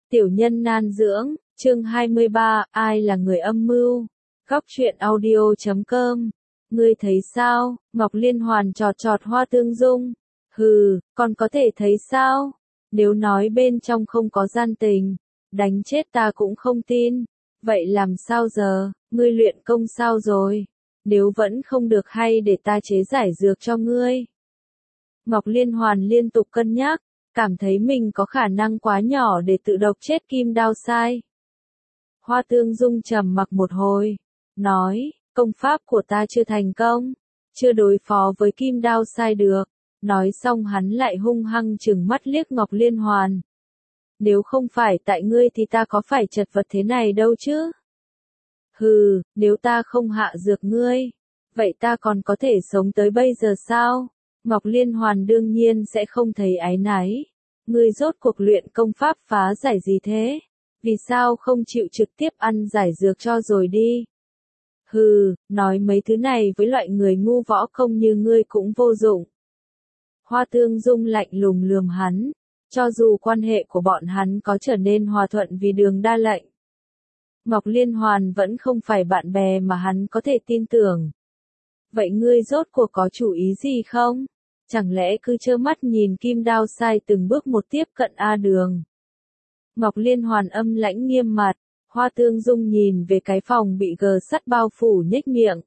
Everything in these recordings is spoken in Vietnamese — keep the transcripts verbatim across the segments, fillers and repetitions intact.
Tiểu nhân nan dưỡng, chương hai mươi ba, ai là người âm mưu? Góc truyện audio chấm com. Ngươi thấy sao? Ngọc Liên Hoàn trọt trọt Hoa Tương Dung. Hừ, còn có thể thấy sao? Nếu nói bên trong không có gian tình, đánh chết ta cũng không tin. Vậy làm sao giờ? Ngươi luyện công sao rồi? Nếu vẫn không được hay để ta chế giải dược cho ngươi. Ngọc Liên Hoàn liên tục cân nhắc, cảm thấy mình có khả năng quá nhỏ để tự độc chết Kim Đao Sai. Hoa Tương Dung trầm mặc một hồi, nói, công pháp của ta chưa thành công, chưa đối phó với Kim Đao Sai được. Nói xong hắn lại hung hăng trừng mắt liếc Ngọc Liên Hoàn. Nếu không phải tại ngươi thì ta có phải chật vật thế này đâu chứ? Hừ, nếu ta không hạ dược ngươi, vậy ta còn có thể sống tới bây giờ sao? Ngọc Liên Hoàn đương nhiên sẽ không thấy áy náy. Ngươi rốt cuộc luyện công pháp phá giải gì thế? Vì sao không chịu trực tiếp ăn giải dược cho rồi đi? Hừ, nói mấy thứ này với loại người ngu võ công như ngươi cũng vô dụng. Hoa Tương Dung lạnh lùng lườm hắn, cho dù quan hệ của bọn hắn có trở nên hòa thuận vì Đường Đa Lệnh. Ngọc Liên Hoàn vẫn không phải bạn bè mà hắn có thể tin tưởng. Vậy ngươi rốt cuộc có chủ ý gì không? Chẳng lẽ cứ trơ mắt nhìn Kim Đao Sai từng bước một tiếp cận A Đường? Ngọc Liên Hoàn âm lãnh nghiêm mặt, Hoa Tương Dung nhìn về cái phòng bị gờ sắt bao phủ nhếch miệng.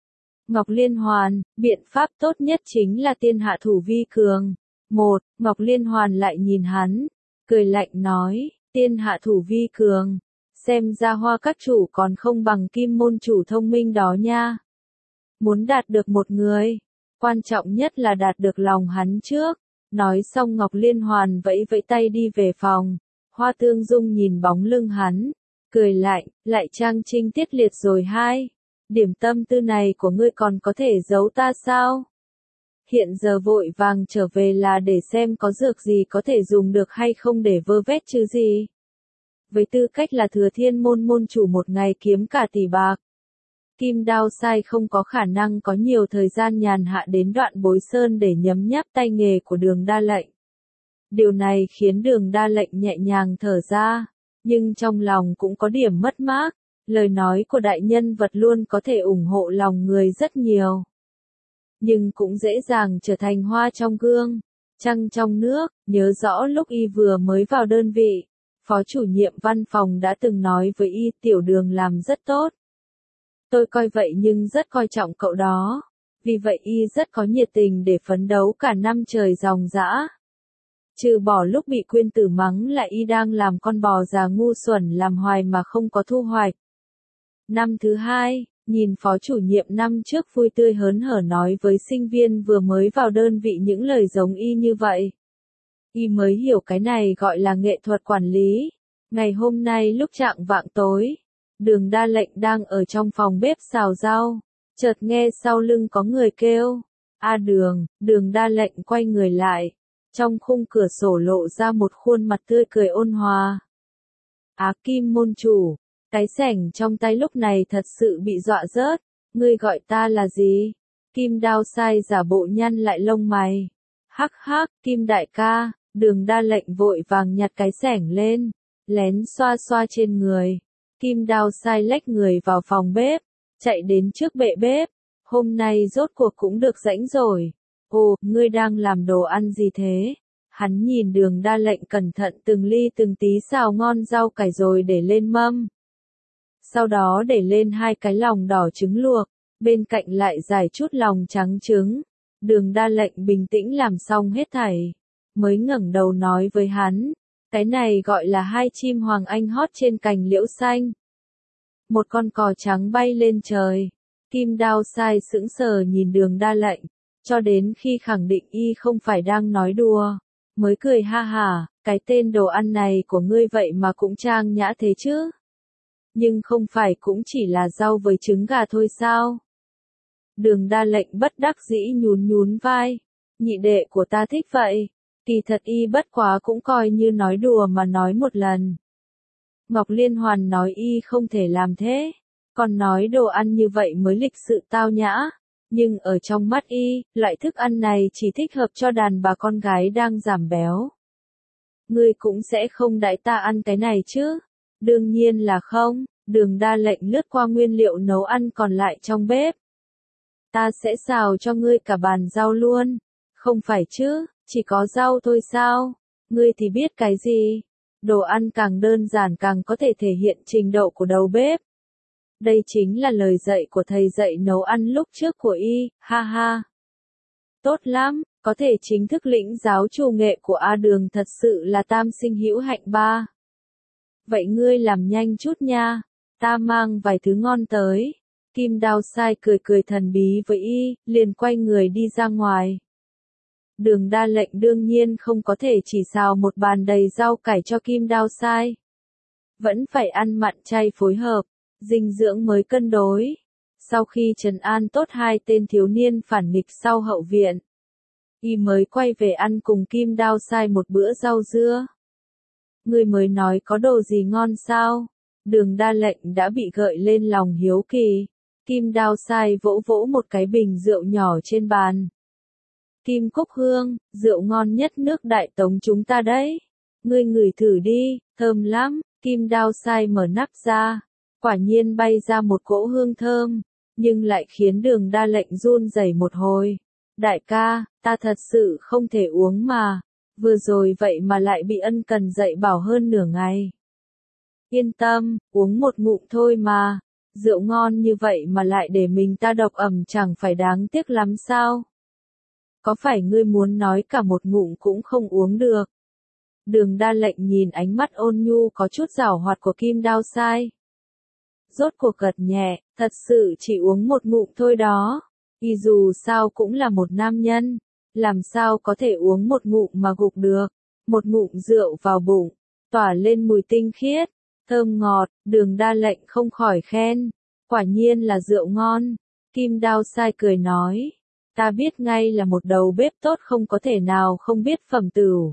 Ngọc Liên Hoàn, biện pháp tốt nhất chính là tiên hạ thủ vi cường. Một, Ngọc Liên Hoàn lại nhìn hắn, cười lạnh nói, tiên hạ thủ vi cường. Xem ra Hoa các chủ còn không bằng Kim môn chủ thông minh đó nha. Muốn đạt được một người, quan trọng nhất là đạt được lòng hắn trước. Nói xong Ngọc Liên Hoàn vẫy vẫy tay đi về phòng. Hoa Tương Dung nhìn bóng lưng hắn, cười lạnh, lại trang trinh tiết liệt rồi hai. Điểm tâm tư này của ngươi còn có thể giấu ta sao? Hiện giờ vội vàng trở về là để xem có dược gì có thể dùng được hay không để vơ vét chứ gì. Với tư cách là Thừa Thiên môn môn chủ một ngày kiếm cả tỷ bạc, Kim Đao Sai không có khả năng có nhiều thời gian nhàn hạ đến Đoạn Bối Sơn để nhấm nháp tay nghề của Đường Đa Lệnh. Điều này khiến Đường Đa Lệnh nhẹ nhàng thở ra, nhưng trong lòng cũng có điểm mất mát. Lời nói của đại nhân vật luôn có thể ủng hộ lòng người rất nhiều, nhưng cũng dễ dàng trở thành hoa trong gương, trăng trong nước. Nhớ rõ lúc y vừa mới vào đơn vị, phó chủ nhiệm văn phòng đã từng nói với y Tiểu Đường làm rất tốt. Tôi coi vậy nhưng rất coi trọng cậu đó, vì vậy y rất có nhiệt tình để phấn đấu cả năm trời ròng rã. Trừ bỏ lúc bị Quyên Tử mắng là y đang làm con bò già ngu xuẩn làm hoài mà không có thu hoạch. Năm thứ hai, nhìn phó chủ nhiệm năm trước vui tươi hớn hở nói với sinh viên vừa mới vào đơn vị những lời giống y như vậy. Y mới hiểu cái này gọi là nghệ thuật quản lý. Ngày hôm nay lúc chạng vạng tối, Đường Đa Lệnh đang ở trong phòng bếp xào rau, chợt nghe sau lưng có người kêu, A Đường. Đường Đa Lệnh quay người lại, trong khung cửa sổ lộ ra một khuôn mặt tươi cười ôn hòa. Á Kim môn chủ. Cái sẻng trong tay lúc này thật sự bị dọa rớt. Ngươi gọi ta là gì? Kim Đao Sai giả bộ nhăn lại lông mày. Hắc hắc, Kim đại ca. Đường Đa Lệnh vội vàng nhặt cái sẻng lên, lén xoa xoa trên người. Kim Đao Sai lách người vào phòng bếp, chạy đến trước bệ bếp. Hôm nay rốt cuộc cũng được rãnh rồi. Ồ, ngươi đang làm đồ ăn gì thế? Hắn nhìn Đường Đa Lệnh cẩn thận từng ly từng tí xào ngon rau cải rồi để lên mâm. Sau đó để lên hai cái lòng đỏ trứng luộc, bên cạnh lại rải chút lòng trắng trứng. Đường Đa Lệnh bình tĩnh làm xong hết thảy, mới ngẩng đầu nói với hắn, cái này gọi là hai chim hoàng anh hót trên cành liễu xanh. Một con cò trắng bay lên trời. Kim Đao Sai sững sờ nhìn Đường Đa Lệnh, cho đến khi khẳng định y không phải đang nói đùa, mới cười ha hả, cái tên đồ ăn này của ngươi vậy mà cũng trang nhã thế chứ? Nhưng không phải cũng chỉ là rau với trứng gà thôi sao? Đường Đa Lệnh bất đắc dĩ nhún nhún vai. Nhị đệ của ta thích vậy. Kỳ thật y bất quá cũng coi như nói đùa mà nói một lần. Ngọc Liên Hoàn nói y không thể làm thế. Còn nói đồ ăn như vậy mới lịch sự tao nhã. Nhưng ở trong mắt y, loại thức ăn này chỉ thích hợp cho đàn bà con gái đang giảm béo. ngươi cũng sẽ không đãi ta ăn cái này chứ? Đương nhiên là không, Đường Đa lệnh lướt qua nguyên liệu nấu ăn còn lại trong bếp. Ta sẽ xào cho ngươi cả bàn rau luôn. Không phải chứ, chỉ có rau thôi sao? Ngươi thì biết cái gì? Đồ ăn càng đơn giản càng có thể thể hiện trình độ của đầu bếp. Đây chính là lời dạy của thầy dạy nấu ăn lúc trước của y, ha ha. Tốt lắm, có thể chính thức lĩnh giáo chủ nghệ của A Đường thật sự là tam sinh hữu hạnh ba. Vậy ngươi làm nhanh chút nha, ta mang vài thứ ngon tới. Kim Đao Sai cười cười thần bí với y, liền quay người đi ra ngoài. Đường Đa lệnh đương nhiên không có thể chỉ xào một bàn đầy rau cải cho Kim Đao Sai. Vẫn phải ăn mặn chay phối hợp, dinh dưỡng mới cân đối. Sau khi trấn an tốt hai tên thiếu niên phản nghịch sau hậu viện, y mới quay về ăn cùng Kim Đao Sai một bữa rau dưa. Ngươi mới nói có đồ gì ngon sao? Đường Đa lệnh đã bị gợi lên lòng hiếu kỳ. Kim Đao Sai vỗ vỗ một cái bình rượu nhỏ trên bàn. Kim Cúc Hương, rượu ngon nhất nước Đại Tống chúng ta đấy. Ngươi ngửi thử đi, thơm lắm. Kim Đao Sai mở nắp ra. Quả nhiên bay ra một cỗ hương thơm, nhưng lại khiến Đường Đa lệnh run rẩy một hồi. Đại ca, ta thật sự không thể uống mà. Vừa rồi vậy mà lại bị ân cần dạy bảo hơn nửa ngày. Yên tâm, uống một ngụm thôi mà. Rượu ngon như vậy mà lại để mình ta độc ẩm chẳng phải đáng tiếc lắm sao? Có phải ngươi muốn nói cả một ngụm cũng không uống được? Đường Đa lệnh nhìn ánh mắt ôn nhu có chút giảo hoạt của Kim Đao Sai. Rốt cuộc gật nhẹ, thật sự chỉ uống một ngụm thôi đó. Y dù sao cũng là một nam nhân, làm sao có thể uống một ngụm mà gục được. Một ngụm rượu vào bụng, tỏa lên mùi tinh khiết, thơm ngọt, Đường Đa lệnh không khỏi khen. Quả nhiên là rượu ngon. Kim Đao Sai cười nói, ta biết ngay là một đầu bếp tốt không có thể nào không biết phẩm tửu.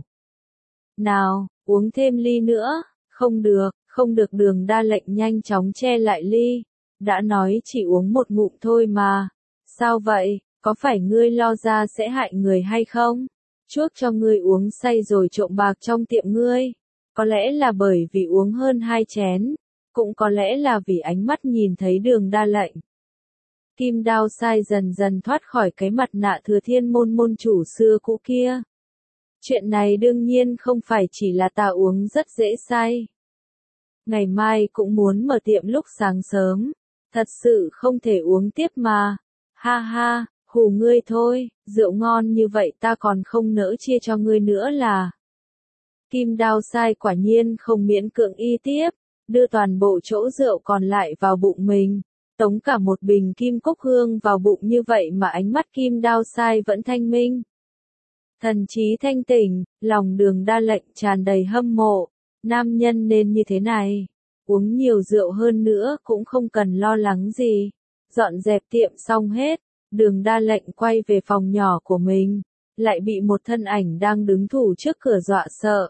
Nào, uống thêm ly nữa. Không được, không được. Đường Đa lệnh nhanh chóng che lại ly. Đã nói chỉ uống một ngụm thôi mà. Sao vậy, có phải ngươi lo ra sẽ hại người hay không? Chuốc cho ngươi uống say rồi trộm bạc trong tiệm ngươi. Có lẽ là bởi vì uống hơn hai chén. Cũng có lẽ là vì ánh mắt nhìn thấy Đường Đa lệnh. Kim Đao Sai dần dần thoát khỏi cái mặt nạ Thừa Thiên môn môn chủ xưa cũ kia. Chuyện này đương nhiên không phải chỉ là ta uống rất dễ say. Ngày mai cũng muốn mở tiệm lúc sáng sớm. Thật sự không thể uống tiếp mà. Ha ha, hù ngươi thôi, rượu ngon như vậy ta còn không nỡ chia cho ngươi nữa là. Kim Đao Sai quả nhiên không miễn cưỡng y tiếp, đưa toàn bộ chỗ rượu còn lại vào bụng mình. Tống cả một bình Kim Cúc Hương vào bụng như vậy mà ánh mắt Kim Đao Sai vẫn thanh minh. Thần trí thanh tỉnh, lòng Đường Đa lệnh tràn đầy hâm mộ. Nam nhân nên như thế này. Uống nhiều rượu hơn nữa cũng không cần lo lắng gì. Dọn dẹp tiệm xong hết, Đường Đa lệnh quay về phòng nhỏ của mình. Lại bị một thân ảnh đang đứng thủ trước cửa dọa sợ.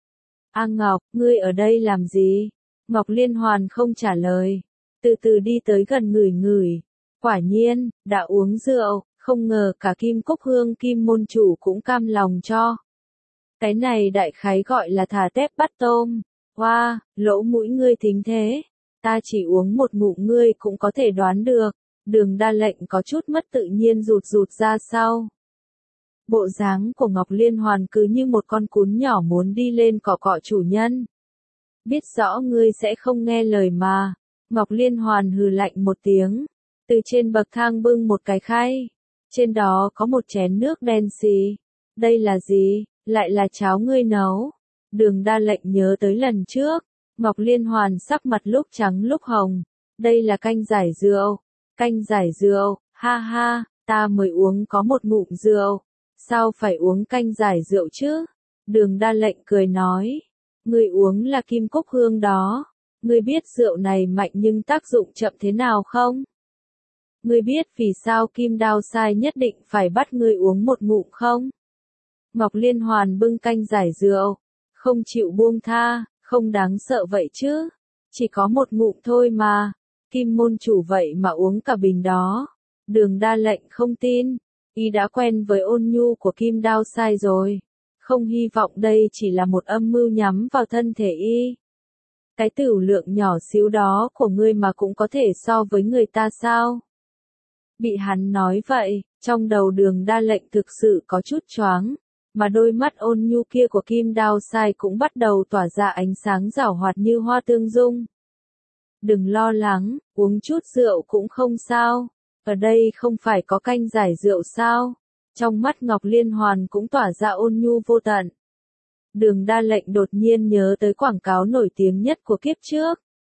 A Ngọc, ngươi ở đây làm gì? Ngọc Liên Hoàn không trả lời. Từ từ đi tới gần ngửi ngửi. Quả nhiên, đã uống rượu, không ngờ cả Kim Cúc Hương Kim môn chủ cũng cam lòng cho. Cái này đại khái gọi là thả tép bắt tôm. Hoa, wow, lỗ mũi ngươi thính thế. Ta chỉ uống một ngụm ngươi cũng có thể đoán được. Đường Đa lệnh có chút mất tự nhiên rụt rụt ra sau. Bộ dáng của Ngọc Liên Hoàn cứ như một con cún nhỏ muốn đi lên cọ cọ chủ nhân. Biết rõ ngươi sẽ không nghe lời mà. Ngọc Liên Hoàn hừ lạnh một tiếng. Từ trên bậc thang bưng một cái khay. Trên đó có một chén nước đen xì. Đây là gì? Lại là cháo ngươi nấu. Đường Đa lệnh nhớ tới lần trước. Ngọc Liên Hoàn sắc mặt lúc trắng lúc hồng. Đây là canh giải rượu. Canh giải rượu, ha ha, ta mới uống có một ngụm rượu. Sao phải uống canh giải rượu chứ? Đường Đa lệnh cười nói. Ngươi uống là Kim Cúc Hương đó. Ngươi biết rượu này mạnh nhưng tác dụng chậm thế nào không? Ngươi biết vì sao Kim Đao Sai nhất định phải bắt ngươi uống một ngụm không? Ngọc Liên Hoàn bưng canh giải rượu. Không chịu buông tha, không đáng sợ vậy chứ. Chỉ có một ngụm thôi mà. Kim môn chủ vậy mà uống cả bình đó. Đường Đa lệnh không tin. Y đã quen với ôn nhu của Kim Đao Sai rồi. Không hy vọng đây chỉ là một âm mưu nhắm vào thân thể y. Cái tửu lượng nhỏ xíu đó của ngươi mà cũng có thể so với người ta sao? Bị hắn nói vậy, trong đầu Đường Đa Lệnh thực sự có chút choáng, mà đôi mắt ôn nhu kia của Kim Đao Sai cũng bắt đầu tỏa ra ánh sáng giảo hoạt như hoa tương dung. Đừng lo lắng, uống chút rượu cũng không sao, ở đây không phải có canh giải rượu sao? Trong mắt Ngọc Liên Hoàn cũng tỏa ra ôn nhu vô tận. Đường Đa Lệnh đột nhiên nhớ tới quảng cáo nổi tiếng nhất của kiếp trước.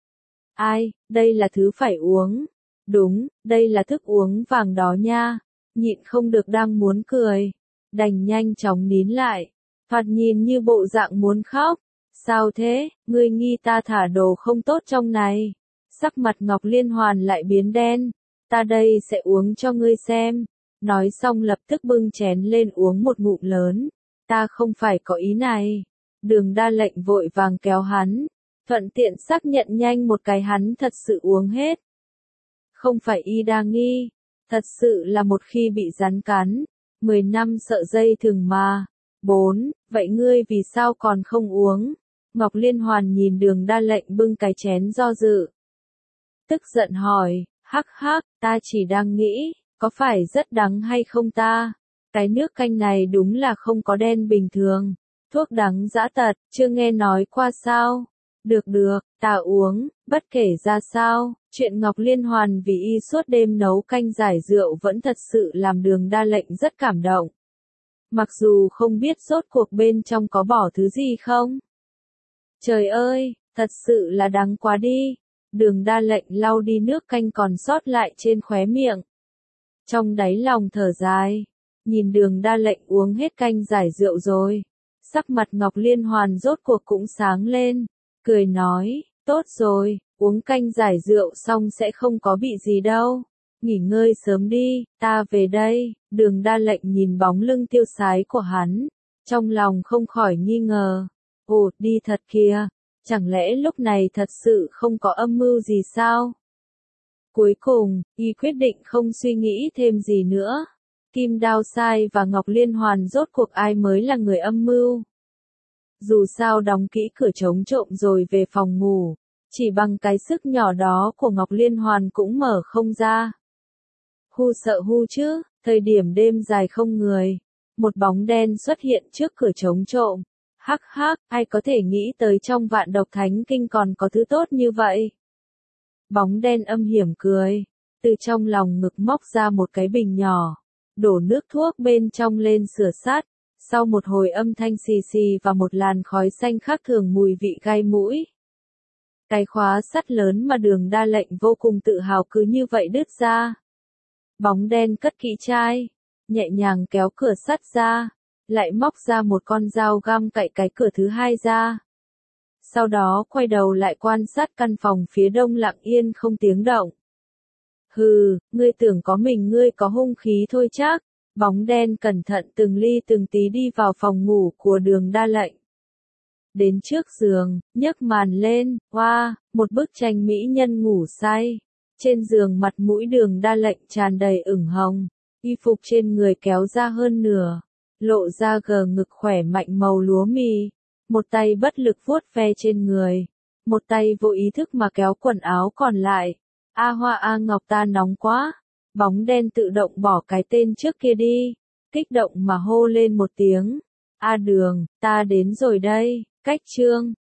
Ai, đây là thứ phải uống. Đúng, đây là thức uống vàng đó nha. Nhịn không được đang muốn cười. Đành nhanh chóng nín lại. Thoạt nhìn như bộ dạng muốn khóc. Sao thế, ngươi nghi ta thả đồ không tốt trong này. Sắc mặt Ngọc Liên Hoàn lại biến đen. Ta đây sẽ uống cho ngươi xem. Nói xong lập tức bưng chén lên uống một ngụm lớn. Ta không phải có ý này. Đường Đa Lệnh vội vàng kéo hắn. Thuận tiện xác nhận nhanh một cái hắn thật sự uống hết. Không phải y đa nghi. Thật sự là một khi bị rắn cắn. Mười năm sợ dây thừng mà. Bốn, vậy ngươi vì sao còn không uống? Ngọc Liên Hoàn nhìn Đường Đa Lệnh bưng cái chén do dự. Tức giận hỏi, hắc hắc, ta chỉ đang nghĩ, có phải rất đắng hay không ta? Cái nước canh này đúng là không có đen bình thường. Thuốc đắng dã tật, chưa nghe nói qua sao? Được được, ta uống, bất kể ra sao, chuyện Ngọc Liên Hoàn vì y suốt đêm nấu canh giải rượu vẫn thật sự làm Đường Đa Lệnh rất cảm động. Mặc dù không biết rốt cuộc bên trong có bỏ thứ gì không. Trời ơi, thật sự là đắng quá đi. Đường Đa Lệnh lau đi nước canh còn sót lại trên khóe miệng. Trong đáy lòng thở dài, nhìn Đường Đa Lệnh uống hết canh giải rượu rồi. Sắc mặt Ngọc Liên Hoàn rốt cuộc cũng sáng lên, cười nói, tốt rồi, uống canh giải rượu xong sẽ không có bị gì đâu. Nghỉ ngơi sớm đi, ta về đây. Đường Đa Lệnh nhìn bóng lưng tiêu sái của hắn, trong lòng không khỏi nghi ngờ. Ồ, đi thật kìa, chẳng lẽ lúc này thật sự không có âm mưu gì sao? Cuối cùng, y quyết định không suy nghĩ thêm gì nữa. Kim Đao Sai và Ngọc Liên Hoàn rốt cuộc ai mới là người âm mưu? Dù sao đóng kỹ cửa chống trộm rồi về phòng ngủ, chỉ bằng cái sức nhỏ đó của Ngọc Liên Hoàn cũng mở không ra. Hu sợ hu chứ, thời điểm đêm dài không người, một bóng đen xuất hiện trước cửa chống trộm. Hắc hắc, ai có thể nghĩ tới trong vạn độc thánh kinh còn có thứ tốt như vậy? Bóng đen âm hiểm cười, từ trong lòng ngực móc ra một cái bình nhỏ, đổ nước thuốc bên trong lên sửa sát. Sau một hồi âm thanh xì xì và một làn khói xanh khác thường mùi vị gai mũi. Cái khóa sắt lớn mà Đường Đa Lệnh vô cùng tự hào cứ như vậy đứt ra. Bóng đen cất kỹ chai, nhẹ nhàng kéo cửa sắt ra, lại móc ra một con dao găm cạy cái cửa thứ hai ra. Sau đó quay đầu lại quan sát căn phòng phía đông lặng yên không tiếng động. Hừ, ngươi tưởng có mình ngươi có hung khí thôi chắc. Bóng đen cẩn thận từng ly từng tí đi vào phòng ngủ của Đường Đa Lệnh. Đến trước giường, nhấc màn lên, hoa, wow, một bức tranh mỹ nhân ngủ say. Trên giường mặt mũi Đường Đa Lệnh tràn đầy ửng hồng, y phục trên người kéo ra hơn nửa, lộ ra gờ ngực khỏe mạnh màu lúa mì. Một tay bất lực vuốt ve trên người, một tay vô ý thức mà kéo quần áo còn lại. A Hoa A Ngọc ta nóng quá. Bóng đen tự động bỏ cái tên trước kia đi, kích động mà hô lên một tiếng. A Đường, ta đến rồi đây, cách chương.